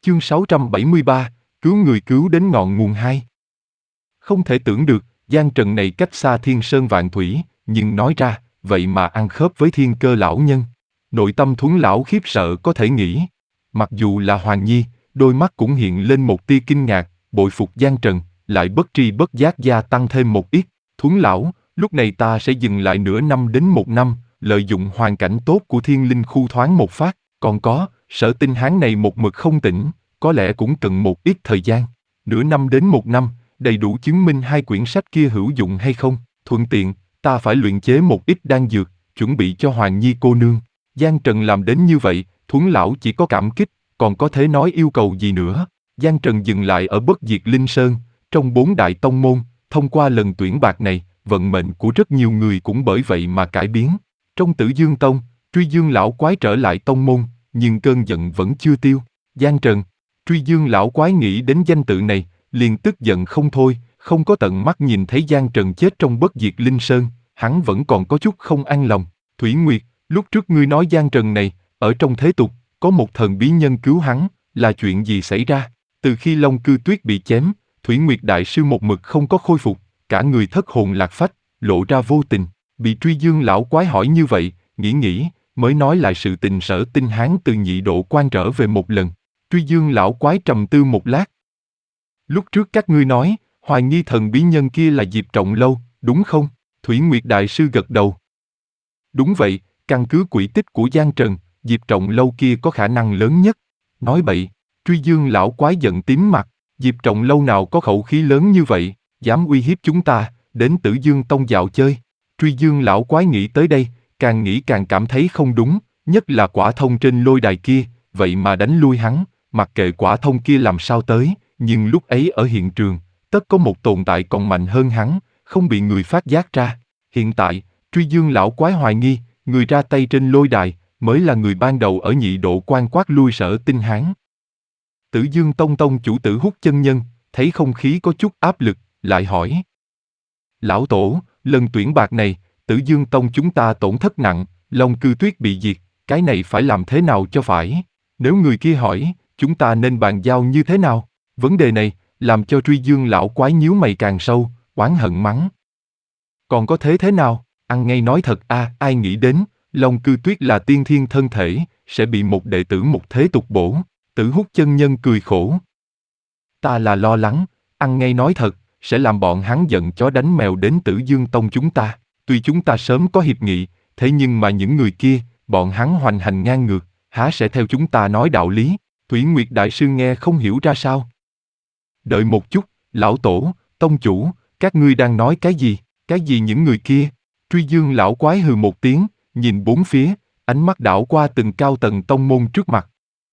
Chương 673, cứu người cứu đến ngọn nguồn 2. Không thể tưởng được, Giang Trần này cách xa thiên sơn vạn thủy, nhưng nói ra, vậy mà ăn khớp với Thiên Cơ lão nhân. Nội tâm Thuấn lão khiếp sợ có thể nghĩ. Mặc dù là Hoàng Nhi, đôi mắt cũng hiện lên một tia kinh ngạc, bội phục Giang Trần, lại bất tri bất giác gia tăng thêm một ít. Thuấn lão, lúc này ta sẽ dừng lại nửa năm đến 1 năm, lợi dụng hoàn cảnh tốt của thiên linh khu thoáng một phát, còn có, Sở Tinh Hán này một mực không tỉnh, có lẽ cũng cần một ít thời gian. Nửa năm đến 1 năm, đầy đủ chứng minh 2 quyển sách kia hữu dụng hay không, thuận tiện, ta phải luyện chế một ít đan dược, chuẩn bị cho Hoàng Nhi cô nương. Giang Trần làm đến như vậy, Thuấn lão chỉ có cảm kích, còn có thể nói yêu cầu gì nữa. Giang Trần dừng lại ở Bất Diệt Linh Sơn, trong 4 đại tông môn, thông qua lần tuyển bạc này, vận mệnh của rất nhiều người cũng bởi vậy mà cải biến. Trong Tử Dương Tông, Truy Dương lão quái trở lại tông môn, nhưng cơn giận vẫn chưa tiêu. Giang Trần, Truy Dương lão quái nghĩ đến danh tự này, liền tức giận không thôi, không có tận mắt nhìn thấy Giang Trần chết trong Bất Diệt Linh Sơn, hắn vẫn còn có chút không an lòng. Thủy Nguyệt, lúc trước ngươi nói Giang Trần này, ở trong thế tục, có một thần bí nhân cứu hắn, là chuyện gì xảy ra? Từ khi Long Cư Tuyết bị chém, Thủy Nguyệt đại sư một mực không có khôi phục, cả người thất hồn lạc phách, lộ ra vô tình. Bị Truy Dương lão quái hỏi như vậy, nghĩ, mới nói lại sự tình Sở Tinh Hán từ nhị độ quan trở về một lần. Truy Dương lão quái trầm tư một lát. Lúc trước các ngươi nói, hoài nghi thần bí nhân kia là Diệp Trọng Lâu, đúng không? Thủy Nguyệt đại sư gật đầu. Đúng vậy, căn cứ quỹ tích của Giang Trần, Diệp Trọng Lâu kia có khả năng lớn nhất. Nói bậy, Truy Dương lão quái giận tím mặt, Diệp Trọng Lâu nào có khẩu khí lớn như vậy, dám uy hiếp chúng ta, đến Tử Dương Tông dạo chơi. Truy Dương lão quái nghĩ tới đây, càng nghĩ càng cảm thấy không đúng, nhất là Quả Thông trên lôi đài kia, vậy mà đánh lui hắn, mặc kệ Quả Thông kia làm sao tới, nhưng lúc ấy ở hiện trường, tất có một tồn tại còn mạnh hơn hắn, không bị người phát giác ra. Hiện tại, Truy Dương lão quái hoài nghi, người ra tay trên lôi đài, mới là người ban đầu ở nhị độ quan quát lui Sở Tinh Hán. Tử Dương Tông tông chủ Tử Hút chân nhân, thấy không khí có chút áp lực, lại hỏi. Lão tổ, lần tuyển bạc này, Tử Dương Tông chúng ta tổn thất nặng, Long Cư Tuyết bị diệt, cái này phải làm thế nào cho phải? Nếu người kia hỏi, chúng ta nên bàn giao như thế nào? Vấn đề này, làm cho Truy Dương lão quái nhíu mày càng sâu, oán hận mắng. Còn có thế nào? Ăn ngay nói thật ai nghĩ đến, Long Cư Tuyết là tiên thiên thân thể, sẽ bị một đệ tử một thế tục bổ. Tử Hút chân nhân cười khổ. Ta là lo lắng, ăn ngay nói thật, sẽ làm bọn hắn giận chó đánh mèo đến Tử Dương Tông chúng ta. Tuy chúng ta sớm có hiệp nghị, thế nhưng mà những người kia, bọn hắn hoành hành ngang ngược, há sẽ theo chúng ta nói đạo lý? Thủy Nguyệt đại sư nghe không hiểu ra sao. Đợi một chút, lão tổ, tông chủ, các ngươi đang nói cái gì? Cái gì những người kia? Truy Dương lão quái hừ một tiếng, nhìn bốn phía, ánh mắt đảo qua từng cao tầng tông môn trước mặt.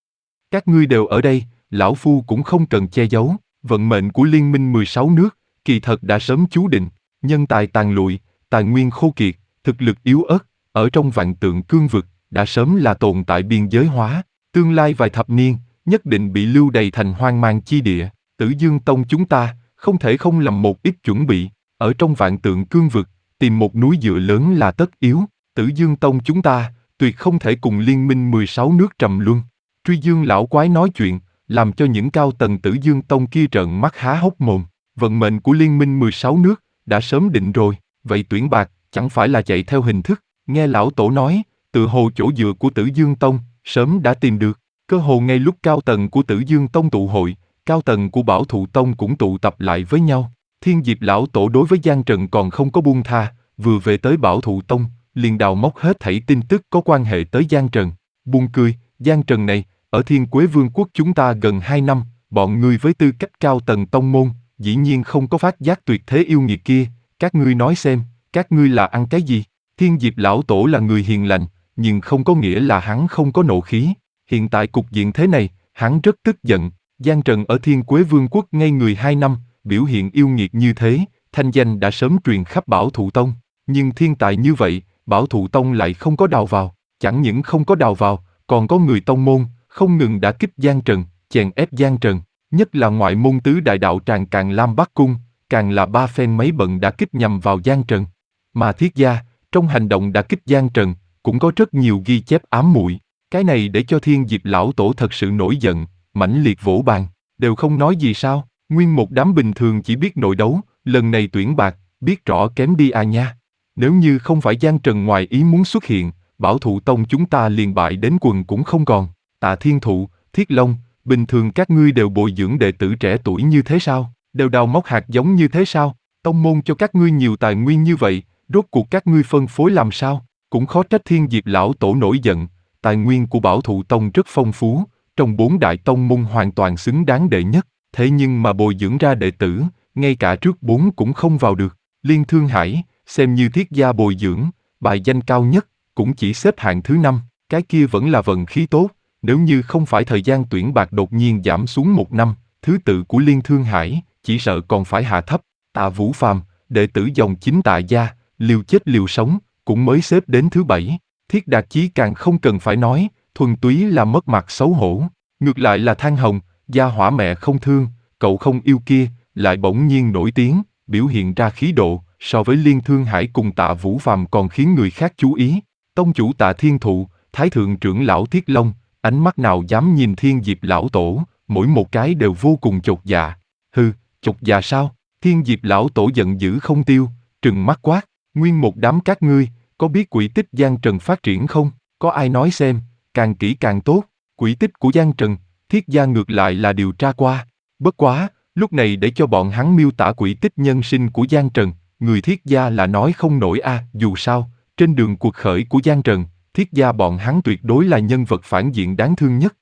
Các ngươi đều ở đây, lão phu cũng không cần che giấu, vận mệnh của liên minh 16 nước, kỳ thật đã sớm chú định, nhân tài tàn lụi, tài nguyên khô kiệt, thực lực yếu ớt, ở trong vạn tượng cương vực, đã sớm là tồn tại biên giới hóa, tương lai vài thập niên, nhất định bị lưu đày thành hoang mang chi địa. Tử Dương Tông chúng ta, không thể không làm một ít chuẩn bị, ở trong vạn tượng cương vực, tìm một núi dựa lớn là tất yếu. Tử Dương Tông chúng ta, tuyệt không thể cùng liên minh 16 nước trầm luân. Truy Dương lão quái nói chuyện, làm cho những cao tầng Tử Dương Tông kia trợn mắt há hốc mồm. Vận mệnh của liên minh 16 nước, đã sớm định rồi, vậy tuyển bạc, chẳng phải là chạy theo hình thức. Nghe lão tổ nói, tự hồ chỗ dựa của Tử Dương Tông, sớm đã tìm được. Cơ hồ ngay lúc cao tầng của Tử Dương Tông tụ hội, cao tầng của Bảo Thụ Tông cũng tụ tập lại với nhau. Thiên Diệp lão tổ đối với Giang Trần còn không có buông tha, vừa về tới Bảo Thụ Tông, liền đào móc hết thảy tin tức có quan hệ tới Giang Trần. Buông cười, Giang Trần này, ở Thiên Quế Vương quốc chúng ta gần 2 năm, bọn ngươi với tư cách cao tầng tông môn, dĩ nhiên không có phát giác tuyệt thế yêu nghiệt kia, các ngươi nói xem, các ngươi là ăn cái gì? Thiên Diệp lão tổ là người hiền lành, nhưng không có nghĩa là hắn không có nộ khí. Hiện tại cục diện thế này, hắn rất tức giận. Giang Trần ở Thiên Quế Vương quốc ngây người 2 năm, biểu hiện yêu nghiệt như thế, thanh danh đã sớm truyền khắp Bảo Thụ Tông. Nhưng thiên tài như vậy, Bảo Thụ Tông lại không có đào vào. Chẳng những không có đào vào, còn có người tông môn, không ngừng đả kích Giang Trần, chèn ép Giang Trần. Nhất là ngoại môn tứ đại đạo tràng Càn Lam Bắc Cung, càng là 3 phen mấy bận đả kích nhằm vào Giang Trần. Mà Thiết gia, trong hành động đả kích Giang Trần, cũng có rất nhiều ghi chép ám muội. Cái này để cho Thiên Diệp lão tổ thật sự nổi giận, mãnh liệt vỗ bàn, đều không nói gì sao, nguyên một đám bình thường chỉ biết nội đấu, lần này tuyển bạc, biết rõ kém đi à nha. Nếu như không phải Giang Trần ngoài ý muốn xuất hiện, Bảo Thụ Tông chúng ta liền bại đến quần cũng không còn. Tạ Thiên Thụ, Thiết Long, bình thường các ngươi đều bồi dưỡng đệ tử trẻ tuổi như thế sao? Đều đào móc hạt giống như thế sao? Tông môn cho các ngươi nhiều tài nguyên như vậy, rốt cuộc các ngươi phân phối làm sao? Cũng khó trách Thiên Diệp lão tổ nổi giận, tài nguyên của Bảo Thụ Tông rất phong phú, trong 4 đại tông môn hoàn toàn xứng đáng đệ nhất, thế nhưng mà bồi dưỡng ra đệ tử, ngay cả trước 4 cũng không vào được. Liên Thương Hải, xem như Thiết gia bồi dưỡng, bài danh cao nhất, cũng chỉ xếp hạng thứ 5, cái kia vẫn là vận khí tốt, nếu như không phải thời gian tuyển bạc đột nhiên giảm xuống 1 năm, thứ tự của Liên Thương Hải, chỉ sợ còn phải hạ thấp. Tạ Vũ Phàm, đệ tử dòng chính Tạ gia, liều chết liều sống, cũng mới xếp đến thứ 7. Thiết Đạt Chí càng không cần phải nói, thuần túy là mất mặt xấu hổ. Ngược lại là Thang Hồng, gia hỏa mẹ không thương, cậu không yêu kia, lại bỗng nhiên nổi tiếng, biểu hiện ra khí độ, so với Liên Thương Hải cùng Tạ Vũ Phàm còn khiến người khác chú ý. Tông chủ Tạ Thiên Thụ, Thái thượng trưởng lão Thiết Long, ánh mắt nào dám nhìn Thiên Diệp lão tổ, mỗi một cái đều vô cùng chột dạ. Hừ, chột dạ sao? Thiên Diệp lão tổ giận dữ không tiêu, trừng mắt quát, nguyên một đám các ngươi, có biết quỹ tích Giang Trần phát triển không? Có ai nói xem, càng kỹ càng tốt. Quỹ tích của Giang Trần, Thiết gia ngược lại là điều tra qua. Bất quá, lúc này để cho bọn hắn miêu tả quỹ tích nhân sinh của Giang Trần, người Thiết gia là nói không nổi a. Dù sao, trên đường cuộc khởi của Giang Trần, Thiết gia bọn hắn tuyệt đối là nhân vật phản diện đáng thương nhất.